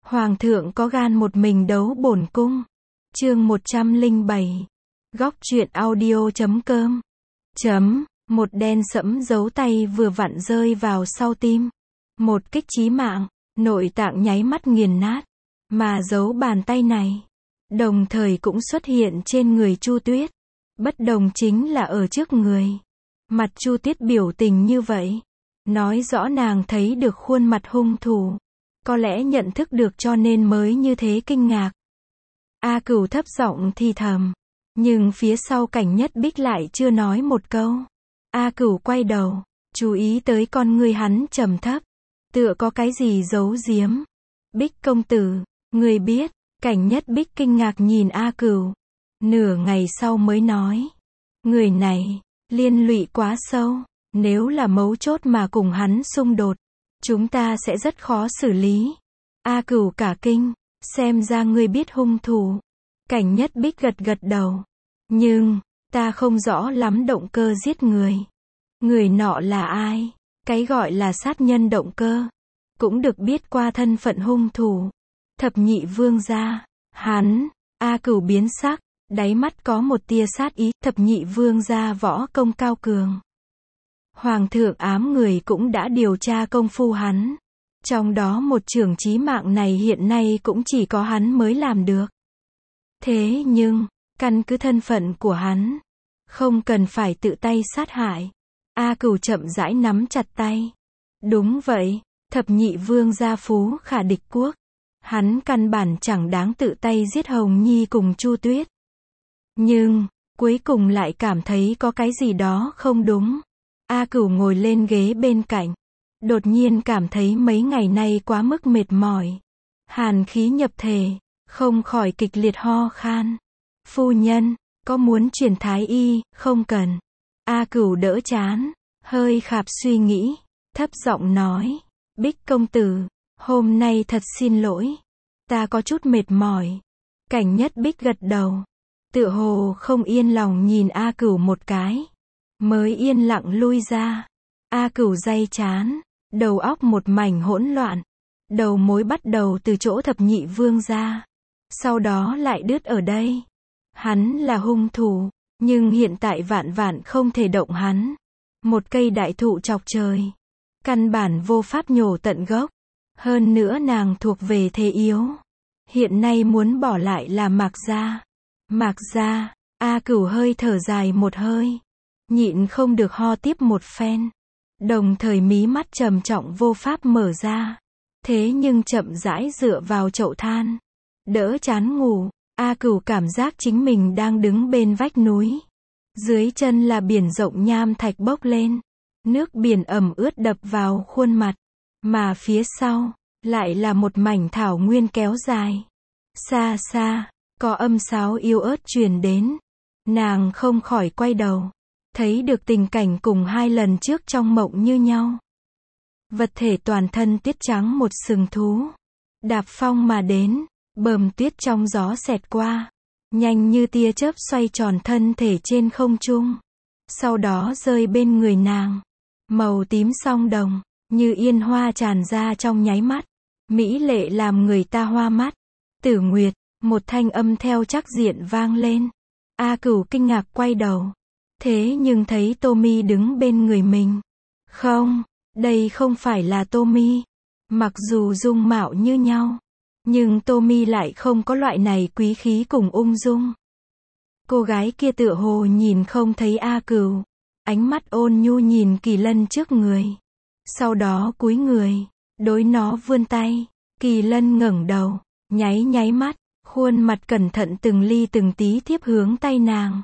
Hoàng thượng có gan một mình đấu bổn cung. Chương 107. Góc truyện audio.com. Một đen sẫm dấu tay vừa vặn rơi vào sau tim. Một kích chí mạng, nội tạng nháy mắt nghiền nát. Mà dấu bàn tay này, đồng thời cũng xuất hiện trên người Chu Tuyết. Bất đồng chính là ở trước người. Mặt Chu Tuyết biểu tình như vậy, nói rõ nàng thấy được khuôn mặt hung thủ. Có lẽ nhận thức được cho nên mới như thế kinh ngạc. A Cửu thấp giọng thì thầm. Nhưng phía sau Cảnh Nhất Bích lại chưa nói một câu. A Cửu quay đầu, chú ý tới con người hắn trầm thấp. Tựa có cái gì giấu giếm. Bích công tử, người biết. Cảnh Nhất Bích kinh ngạc nhìn A Cửu. Nửa ngày sau mới nói. Người này, liên lụy quá sâu. Nếu là mấu chốt mà cùng hắn xung đột, chúng ta sẽ rất khó xử lý. A Cửu cả kinh, xem ra ngươi biết hung thủ. Cảnh Nhất Bích gật gật đầu. Nhưng, ta không rõ lắm động cơ giết người. Người nọ là ai? Cái gọi là sát nhân động cơ. Cũng được biết qua thân phận hung thủ. Thập nhị vương gia. Hắn, A Cửu biến sắc, đáy mắt có một tia sát ý. Thập nhị vương gia võ công cao cường. Hoàng thượng ám người cũng đã điều tra công phu hắn. Trong đó một chưởng chí mạng này hiện nay cũng chỉ có hắn mới làm được. Thế nhưng, căn cứ thân phận của hắn, không cần phải tự tay sát hại. A Cửu chậm rãi nắm chặt tay. Đúng vậy, thập nhị vương gia phú khả địch quốc. Hắn căn bản chẳng đáng tự tay giết Hồng Nhi cùng Chu Tuyết. Nhưng, cuối cùng lại cảm thấy có cái gì đó không đúng. A Cửu ngồi lên ghế bên cạnh. Đột nhiên cảm thấy mấy ngày nay quá mức mệt mỏi. Hàn khí nhập thể, không khỏi kịch liệt ho khan. Phu nhân, có muốn chuyển thái y, không cần. A Cửu đỡ chán, hơi khạp suy nghĩ, thấp giọng nói. Bích công tử, hôm nay thật xin lỗi. Ta có chút mệt mỏi. Cảnh Nhất Bích gật đầu. Tựa hồ không yên lòng nhìn A Cửu một cái. Mới yên lặng lui ra. A Cửu day chán. Đầu óc một mảnh hỗn loạn. Đầu mối bắt đầu từ chỗ thập nhị vương gia. Sau đó lại đứt ở đây. Hắn là hung thủ. Nhưng hiện tại vạn vạn không thể động hắn. Một cây đại thụ chọc trời. Căn bản vô pháp nhổ tận gốc. Hơn nữa nàng thuộc về thế yếu. Hiện nay muốn bỏ lại là Mạc gia. Mạc gia. A Cửu hơi thở dài một hơi. Nhịn không được ho tiếp một phen. Đồng thời mí mắt trầm trọng vô pháp mở ra. Thế nhưng chậm rãi dựa vào chậu than. Đỡ chán ngủ. A Cửu cảm giác chính mình đang đứng bên vách núi. Dưới chân là biển rộng nham thạch bốc lên. Nước biển ẩm ướt đập vào khuôn mặt. Mà phía sau, lại là một mảnh thảo nguyên kéo dài. Xa xa, có âm sáo yếu ớt truyền đến. Nàng không khỏi quay đầu. Thấy được tình cảnh cùng hai lần trước trong mộng như nhau. Vật thể toàn thân tuyết trắng một sừng thú. Đạp phong mà đến, bờm tuyết trong gió xẹt qua. Nhanh như tia chớp xoay tròn thân thể trên không trung. Sau đó rơi bên người nàng. Màu tím song đồng, như yên hoa tràn ra trong nháy mắt. Mỹ lệ làm người ta hoa mắt. Tử Nguyệt, một thanh âm theo chắc diện vang lên. A Cửu kinh ngạc quay đầu. Thế nhưng thấy Tommy đứng bên người mình. Không, đây không phải là Tommy. Mặc dù dung mạo như nhau, nhưng Tommy lại không có loại này quý khí cùng ung dung. Cô gái kia tựa hồ nhìn không thấy A Cửu. Ánh mắt ôn nhu nhìn Kỳ Lân trước người. Sau đó cúi người, đối nó vươn tay. Kỳ Lân ngẩng đầu, nháy nháy mắt, khuôn mặt cẩn thận từng ly từng tí tiếp hướng tay nàng.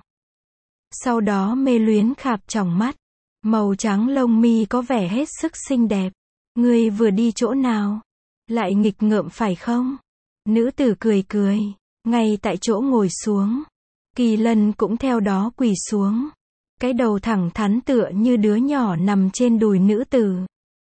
Sau đó mê luyến khạp tròng mắt. Màu trắng lông mi có vẻ hết sức xinh đẹp. Ngươi vừa đi chỗ nào? Lại nghịch ngợm phải không? Nữ tử cười cười, ngay tại chỗ ngồi xuống. Kỳ Lân cũng theo đó quỳ xuống. Cái đầu thẳng thắn tựa như đứa nhỏ nằm trên đùi nữ tử.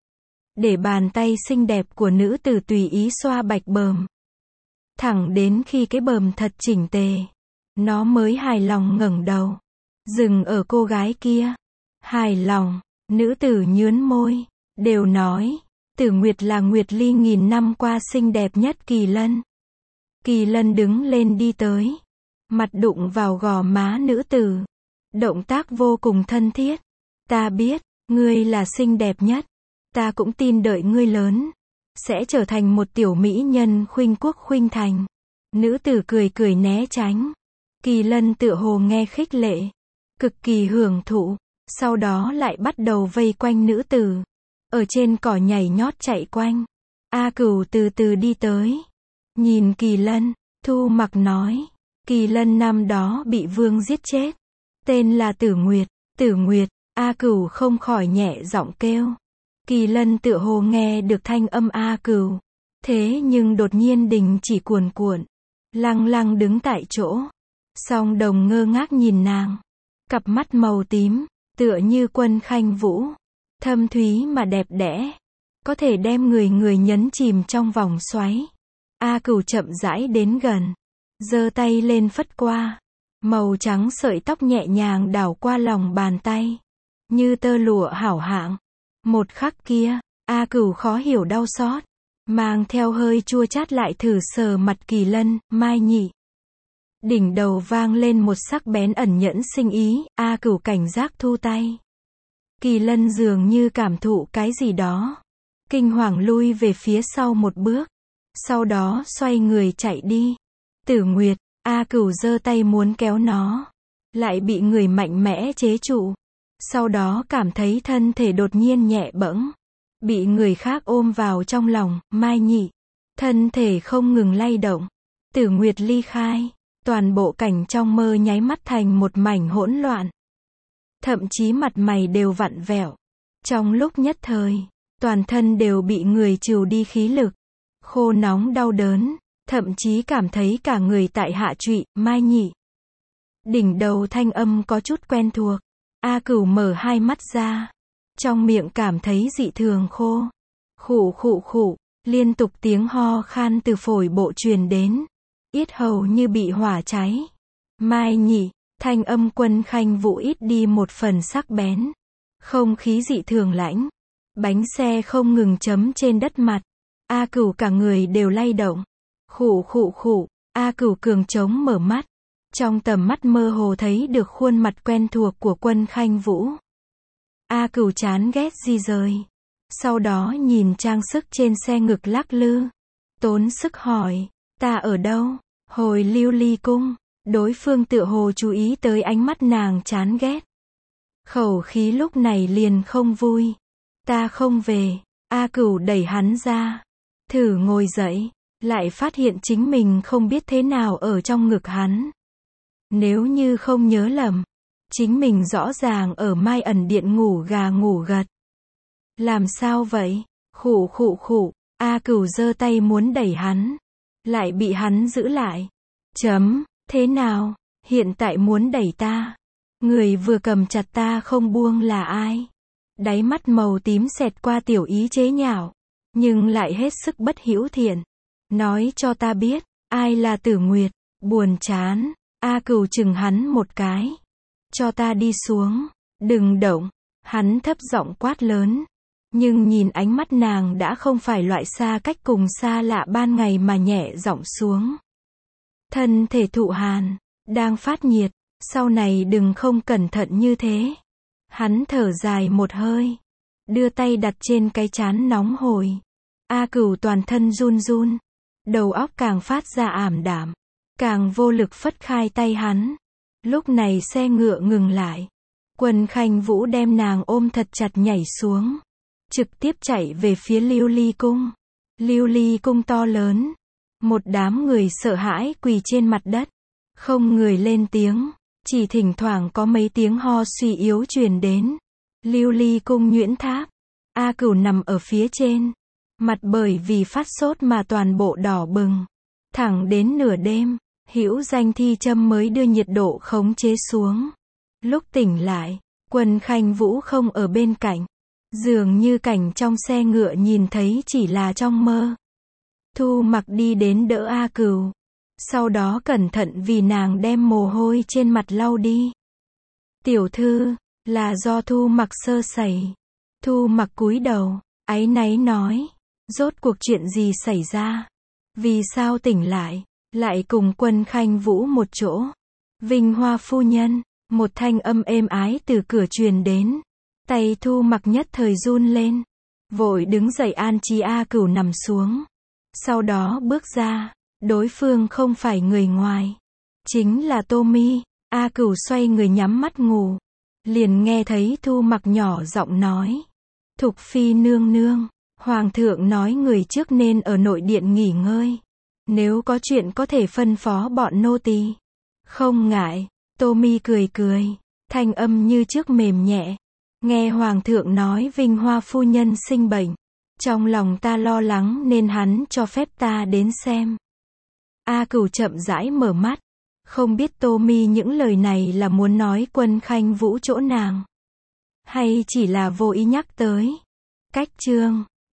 Để bàn tay xinh đẹp của nữ tử tùy ý xoa bạch bờm. Thẳng đến khi cái bờm thật chỉnh tề, nó mới hài lòng ngẩng đầu. Dừng ở cô gái kia. Hài lòng, nữ tử nhướn môi. Đều nói, Tử Nguyệt là Nguyệt Ly nghìn năm qua xinh đẹp nhất Kỳ Lân. Kỳ Lân đứng lên đi tới. Mặt đụng vào gò má nữ tử. Động tác vô cùng thân thiết. Ta biết, ngươi là xinh đẹp nhất. Ta cũng tin đợi ngươi lớn. Sẽ trở thành một tiểu mỹ nhân khuynh quốc khuynh thành. Nữ tử cười cười né tránh. Kỳ Lân tựa hồ nghe khích lệ. Cực kỳ hưởng thụ. Sau đó lại bắt đầu vây quanh nữ tử. Ở trên cỏ nhảy nhót chạy quanh. A Cửu từ từ đi tới. Nhìn Kỳ Lân, Thu Mặc nói. Kỳ Lân năm đó bị vương giết chết. Tên là Tử Nguyệt. Tử Nguyệt, A Cửu không khỏi nhẹ giọng kêu. Kỳ Lân tựa hồ nghe được thanh âm A Cửu. Thế nhưng đột nhiên đình chỉ cuồn cuộn. Lăng lăng đứng tại chỗ. Song Đồng ngơ ngác nhìn nàng. Cặp mắt màu tím, tựa như quân khanh vũ. Thâm thúy mà đẹp đẽ. Có thể đem người nhấn chìm trong vòng xoáy. A Cửu chậm rãi đến gần. Giơ tay lên phất qua. Màu trắng sợi tóc nhẹ nhàng đảo qua lòng bàn tay. Như tơ lụa hảo hạng. Một khắc kia, A Cửu khó hiểu đau xót. Mang theo hơi chua chát lại thử sờ mặt Kỳ Lân, Mai nhị. Đỉnh đầu vang lên một sắc bén ẩn nhẫn sinh ý, A Cửu cảnh giác thu tay. Kỳ Lân dường như cảm thụ cái gì đó. Kinh hoàng lui về phía sau một bước. Sau đó xoay người chạy đi. Tử Nguyệt, A Cửu giơ tay muốn kéo nó. Lại bị người mạnh mẽ chế trụ. Sau đó cảm thấy thân thể đột nhiên nhẹ bẫng. Bị người khác ôm vào trong lòng, Mai nhị. Thân thể không ngừng lay động. Tử Nguyệt ly khai. Toàn bộ cảnh trong mơ nháy mắt thành một mảnh hỗn loạn. Thậm chí mặt mày đều vặn vẹo. Trong lúc nhất thời, toàn thân đều bị người trừ đi khí lực. Khô nóng đau đớn, thậm chí cảm thấy cả người tại hạ trụy, Mai nhị. Đỉnh đầu thanh âm có chút quen thuộc. A Cửu mở hai mắt ra. Trong miệng cảm thấy dị thường khô. Khụ khụ khụ, liên tục tiếng ho khan từ phổi bộ truyền đến. Yết hầu như bị hỏa cháy. Mai nhị, thanh âm quân khanh vũ ít đi một phần sắc bén. Không khí dị thường lãnh. Bánh xe không ngừng chấm trên đất mặt. A Cửu cả người đều lay động. Khụ khụ khụ, A Cửu cường trống mở mắt. Trong tầm mắt mơ hồ thấy được khuôn mặt quen thuộc của quân khanh vũ. A Cửu chán ghét di rời. Sau đó nhìn trang sức trên xe ngực lắc lư. Tốn sức hỏi, ta ở đâu? Hồi Lưu Ly cung. Đối phương tựa hồ chú ý tới ánh mắt nàng chán ghét. Khẩu khí lúc này liền không vui. Ta không về. A Cửu đẩy hắn ra. Thử ngồi dậy. Lại phát hiện chính mình không biết thế nào ở trong ngực hắn. Nếu như không nhớ lầm. Chính mình rõ ràng ở Mai ẩn điện ngủ gà ngủ gật. Làm sao vậy? Khụ khụ khụ. A Cửu giơ tay muốn đẩy hắn. Lại bị hắn giữ lại. Thế nào? Hiện tại muốn đẩy ta. Người vừa cầm chặt ta không buông là ai? Đáy mắt màu tím xẹt qua tiểu ý chế nhạo. Nhưng lại hết sức bất hữu thiện. Nói cho ta biết, ai là Tử Nguyệt? Buồn chán. A Cửu chừng hắn một cái. Cho ta đi xuống. Đừng động. Hắn thấp giọng quát lớn. Nhưng nhìn ánh mắt nàng đã không phải loại xa cách cùng xa lạ ban ngày mà nhẹ giọng xuống. Thân thể thụ hàn. Đang phát nhiệt. Sau này đừng không cẩn thận như thế. Hắn thở dài một hơi. Đưa tay đặt trên cái trán nóng hổi. A Cửu toàn thân run run. Đầu óc càng phát ra ảm đạm. Càng vô lực phất khai tay hắn. Lúc này xe ngựa ngừng lại. Quân khanh vũ đem nàng ôm thật chặt nhảy xuống. Trực tiếp chạy về phía Lưu Ly cung. Lưu Ly cung to lớn. Một đám người sợ hãi quỳ trên mặt đất. Không người lên tiếng. Chỉ thỉnh thoảng có mấy tiếng ho suy yếu truyền đến. Lưu Ly cung Nguyễn Tháp. A Cửu nằm ở phía trên. Mặt bởi vì phát sốt mà toàn bộ đỏ bừng. Thẳng đến nửa đêm, hữu danh thi châm mới đưa nhiệt độ khống chế xuống. Lúc tỉnh lại, quân khanh vũ không ở bên cạnh. Dường như cảnh trong xe ngựa nhìn thấy chỉ là trong mơ. Thu Mặc đi đến đỡ A Cửu. Sau đó cẩn thận vì nàng đem mồ hôi trên mặt lau đi. Tiểu thư, là do Thu Mặc sơ sẩy. Thu Mặc cúi đầu, áy náy nói, rốt cuộc chuyện gì xảy ra? Vì sao tỉnh lại cùng Quân Khanh Vũ một chỗ? Vinh Hoa phu nhân, một thanh âm êm ái từ cửa truyền đến. Tay Thu Mặc nhất thời run lên, vội đứng dậy an trí A Cửu nằm xuống. Sau đó bước ra, đối phương không phải người ngoài, chính là Tô Mi. A Cửu xoay người nhắm mắt ngủ, liền nghe thấy Thu Mặc nhỏ giọng nói, Thục phi nương nương, hoàng thượng nói người trước nên ở nội điện nghỉ ngơi, nếu có chuyện có thể phân phó bọn nô tỳ. Không ngại. Tô Mi cười cười, thanh âm như trước mềm nhẹ. Nghe hoàng thượng nói Vinh Hoa phu nhân sinh bệnh, trong lòng ta lo lắng nên hắn cho phép ta đến xem. A Cửu chậm rãi mở mắt, không biết Tô Mi những lời này là muốn nói Quân Khanh Vũ chỗ nàng, hay chỉ là vô ý nhắc tới. Cách chương